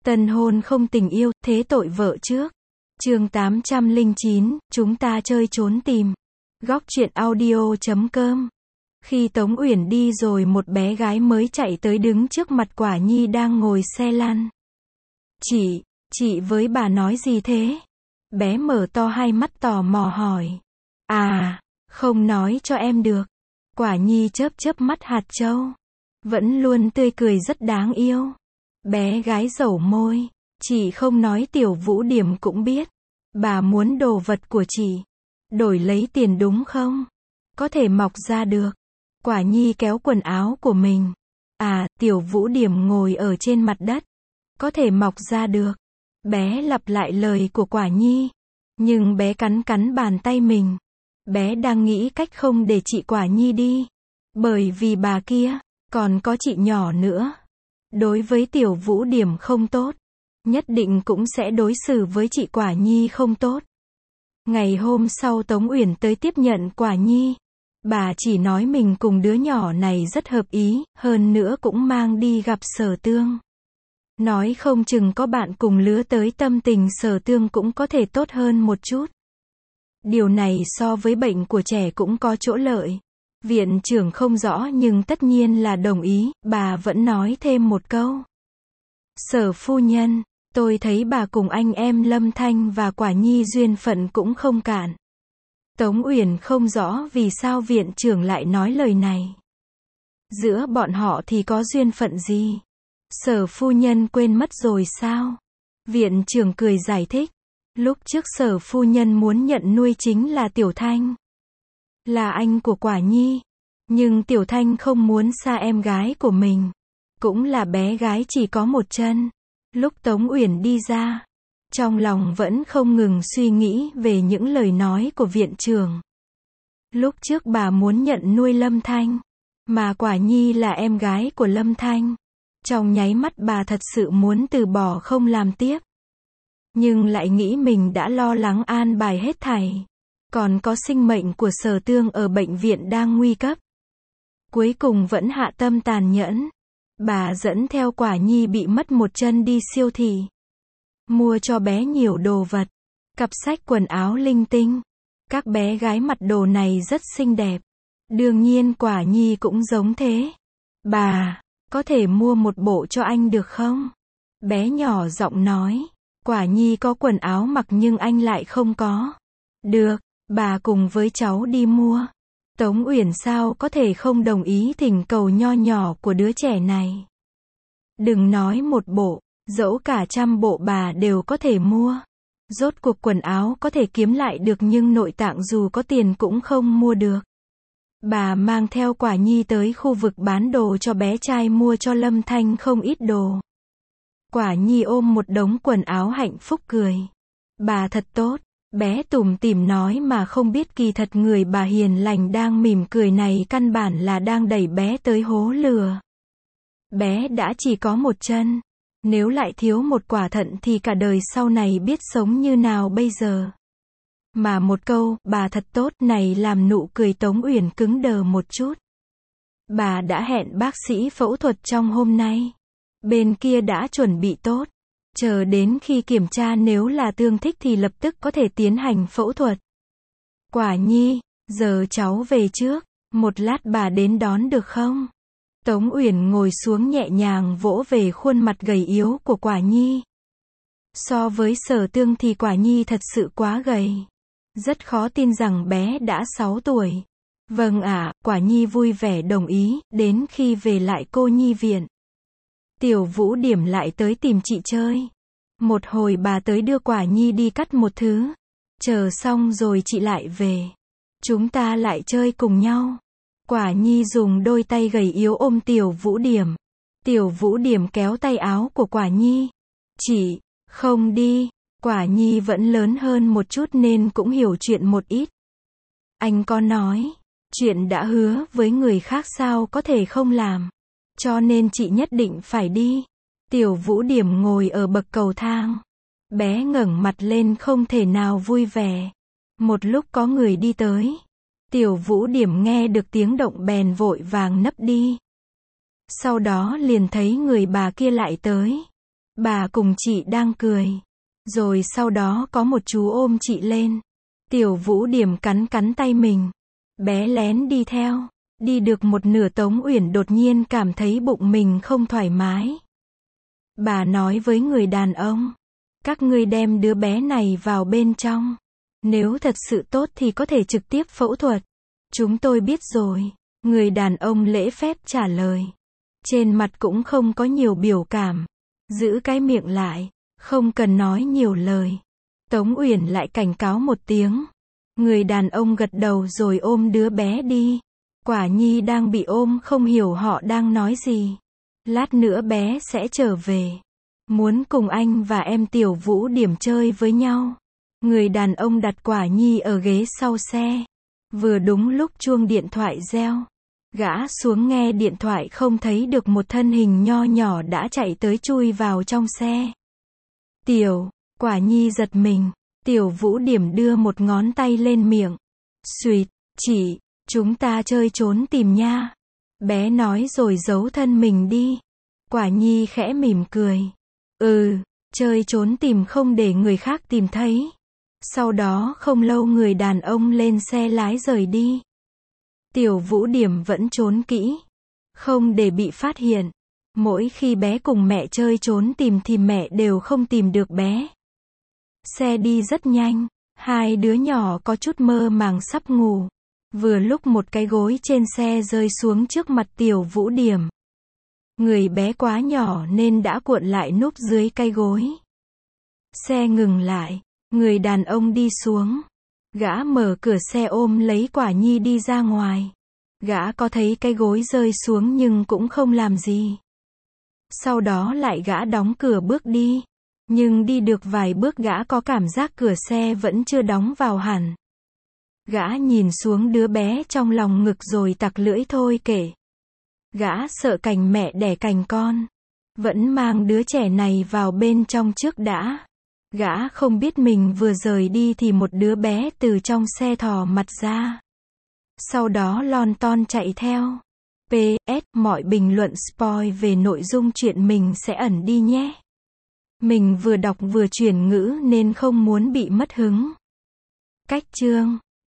Tân hôn không tình yêu, thế tội vợ trước. Chương 809, chúng ta chơi trốn tìm. Góc truyện audio.com. Khi Tống Uyển đi rồi một bé gái mới chạy tới đứng trước mặt Quả Nhi đang ngồi xe lăn. Chị với bà nói gì thế? Bé mở to hai mắt tò mò hỏi. À, không nói cho em được. Quả Nhi chớp chớp mắt hạt châu. Vẫn luôn tươi cười rất đáng yêu. Bé gái dẩu môi. Chị không nói Tiểu Vũ Điểm cũng biết. Bà muốn đồ vật của chị. Đổi lấy tiền đúng không? Có thể mọc ra được. Quả Nhi kéo quần áo của mình. À, Tiểu Vũ Điểm ngồi ở trên mặt đất. Có thể mọc ra được. Bé lặp lại lời của Quả Nhi. Nhưng bé cắn cắn bàn tay mình. Bé đang nghĩ cách không để chị Quả Nhi đi. Bởi vì bà kia, còn có chị nhỏ nữa. Đối với Tiểu Vũ Điểm không tốt. Nhất định cũng sẽ đối xử với chị Quả Nhi không tốt. Ngày hôm sau Tống Uyển tới tiếp nhận Quả Nhi. Bà chỉ nói mình cùng đứa nhỏ này rất hợp ý, hơn nữa cũng mang đi gặp Sở Tương. Nói không chừng có bạn cùng lứa tới tâm tình Sở Tương cũng có thể tốt hơn một chút. Điều này so với bệnh của trẻ cũng có chỗ lợi. Viện trưởng không rõ nhưng tất nhiên là đồng ý, bà vẫn nói thêm một câu. Sở phu nhân, tôi thấy bà cùng anh em Lâm Thanh và Quả Nhi duyên phận cũng không cạn. Tống Uyển không rõ vì sao viện trưởng lại nói lời này. Giữa bọn họ thì có duyên phận gì? Sở phu nhân quên mất rồi sao? Viện trưởng cười giải thích. Lúc trước Sở phu nhân muốn nhận nuôi chính là Tiểu Thanh. Là anh của Quả Nhi. Nhưng Tiểu Thanh không muốn xa em gái của mình. Cũng là bé gái chỉ có một chân. Lúc Tống Uyển đi ra, trong lòng vẫn không ngừng suy nghĩ về những lời nói của viện trưởng. Lúc trước bà muốn nhận nuôi Lâm Thanh, mà Quả Nhi là em gái của Lâm Thanh. Trong nháy mắt bà thật sự muốn từ bỏ không làm tiếp. Nhưng lại nghĩ mình đã lo lắng an bài hết thảy. Còn có sinh mệnh của Sở Tương ở bệnh viện đang nguy cấp. Cuối cùng vẫn hạ tâm tàn nhẫn. Bà dẫn theo Quả Nhi bị mất một chân đi siêu thị. Mua cho bé nhiều đồ vật. Cặp sách quần áo linh tinh. Các bé gái mặc đồ này rất xinh đẹp. Đương nhiên Quả Nhi cũng giống thế. Bà, có thể mua một bộ cho anh được không? Bé nhỏ giọng nói. Quả Nhi có quần áo mặc nhưng anh lại không có. Được, bà cùng với cháu đi mua. Tống Uyển sao có thể không đồng ý thỉnh cầu nho nhỏ của đứa trẻ này. Đừng nói một bộ, dẫu cả 100 bộ bà đều có thể mua. Rốt cuộc quần áo có thể kiếm lại được nhưng nội tạng dù có tiền cũng không mua được. Bà mang theo Quả Nhi tới khu vực bán đồ cho bé trai mua cho Lâm Thanh không ít đồ. Quả Nhi ôm một đống quần áo hạnh phúc cười. Bà thật tốt. Bé tủm tỉm nói mà không biết kỳ thật người bà hiền lành đang mỉm cười này căn bản là đang đẩy bé tới hố lừa. Bé đã chỉ có một chân. Nếu lại thiếu một quả thận thì cả đời sau này biết sống như nào bây giờ. Mà một câu, bà thật tốt này làm nụ cười Tống Uyển cứng đờ một chút. Bà đã hẹn bác sĩ phẫu thuật trong hôm nay. Bên kia đã chuẩn bị tốt. Chờ đến khi kiểm tra nếu là tương thích thì lập tức có thể tiến hành phẫu thuật. Quả Nhi, giờ cháu về trước, một lát bà đến đón được không? Tống Uyển ngồi xuống nhẹ nhàng vỗ về khuôn mặt gầy yếu của Quả Nhi. So với Sở Tương thì Quả Nhi thật sự quá gầy. Rất khó tin rằng bé đã 6 tuổi. Vâng ạ, Quả Nhi vui vẻ đồng ý, đến khi về lại cô nhi viện. Tiểu Vũ Điểm lại tới tìm chị chơi. Một hồi bà tới đưa Quả Nhi đi cắt một thứ. Chờ xong rồi chị lại về. Chúng ta lại chơi cùng nhau. Quả Nhi dùng đôi tay gầy yếu ôm Tiểu Vũ Điểm. Tiểu Vũ Điểm kéo tay áo của Quả Nhi. Chị, không đi. Quả Nhi vẫn lớn hơn một chút nên cũng hiểu chuyện một ít. Anh có nói, chuyện đã hứa với người khác sao có thể không làm. Cho nên chị nhất định phải đi. Tiểu Vũ Điểm ngồi ở bậc cầu thang. Bé ngẩng mặt lên không thể nào vui vẻ. Một lúc có người đi tới. Tiểu Vũ Điểm nghe được tiếng động bèn vội vàng nấp đi. Sau đó liền thấy người bà kia lại tới. Bà cùng chị đang cười. Rồi sau đó có một chú ôm chị lên. Tiểu Vũ Điểm cắn cắn tay mình. Bé lén đi theo. Đi được một nửa Tống Uyển đột nhiên cảm thấy bụng mình không thoải mái. Bà nói với người đàn ông. Các ngươi đem đứa bé này vào bên trong. Nếu thật sự tốt thì có thể trực tiếp phẫu thuật. Chúng tôi biết rồi. Người đàn ông lễ phép trả lời. Trên mặt cũng không có nhiều biểu cảm. Giữ cái miệng lại. Không cần nói nhiều lời. Tống Uyển lại cảnh cáo một tiếng. Người đàn ông gật đầu rồi ôm đứa bé đi. Quả Nhi đang bị ôm không hiểu họ đang nói gì. Lát nữa bé sẽ trở về. Muốn cùng anh và em Tiểu Vũ Điểm chơi với nhau. Người đàn ông đặt Quả Nhi ở ghế sau xe. Vừa đúng lúc chuông điện thoại reo. Gã xuống nghe điện thoại không thấy được một thân hình nho nhỏ đã chạy tới chui vào trong xe. Quả Nhi giật mình. Tiểu Vũ Điểm đưa một ngón tay lên miệng. Xuyệt, chị, chúng ta chơi trốn tìm nha. Bé nói rồi giấu thân mình đi. Quả Nhi khẽ mỉm cười. Chơi trốn tìm không để người khác tìm thấy. Sau đó không lâu người đàn ông lên xe lái rời đi. Tiểu Vũ Điểm vẫn trốn kỹ. Không để bị phát hiện. Mỗi khi bé cùng mẹ chơi trốn tìm thì mẹ đều không tìm được bé. Xe đi rất nhanh. Hai đứa nhỏ có chút mơ màng sắp ngủ. Vừa lúc một cái gối trên xe rơi xuống trước mặt Tiểu Vũ Điểm. Người bé quá nhỏ nên đã cuộn lại núp dưới cái gối. Xe ngừng lại. Người đàn ông đi xuống. Gã mở cửa xe ôm lấy Quả Nhi đi ra ngoài. Gã có thấy cái gối rơi xuống nhưng cũng không làm gì. Sau đó lại gã đóng cửa bước đi. Nhưng đi được vài bước gã có cảm giác cửa xe vẫn chưa đóng vào hẳn. Gã nhìn xuống đứa bé trong lòng ngực rồi tặc lưỡi thôi kệ. Gã sợ cành mẹ đẻ cành con. Vẫn mang đứa trẻ này vào bên trong trước đã. Gã không biết mình vừa rời đi thì một đứa bé từ trong xe thò mặt ra. Sau đó lon ton chạy theo. PS, mọi bình luận spoil về nội dung chuyện mình sẽ ẩn đi nhé. Mình vừa đọc vừa chuyển ngữ nên không muốn bị mất hứng. Cách chương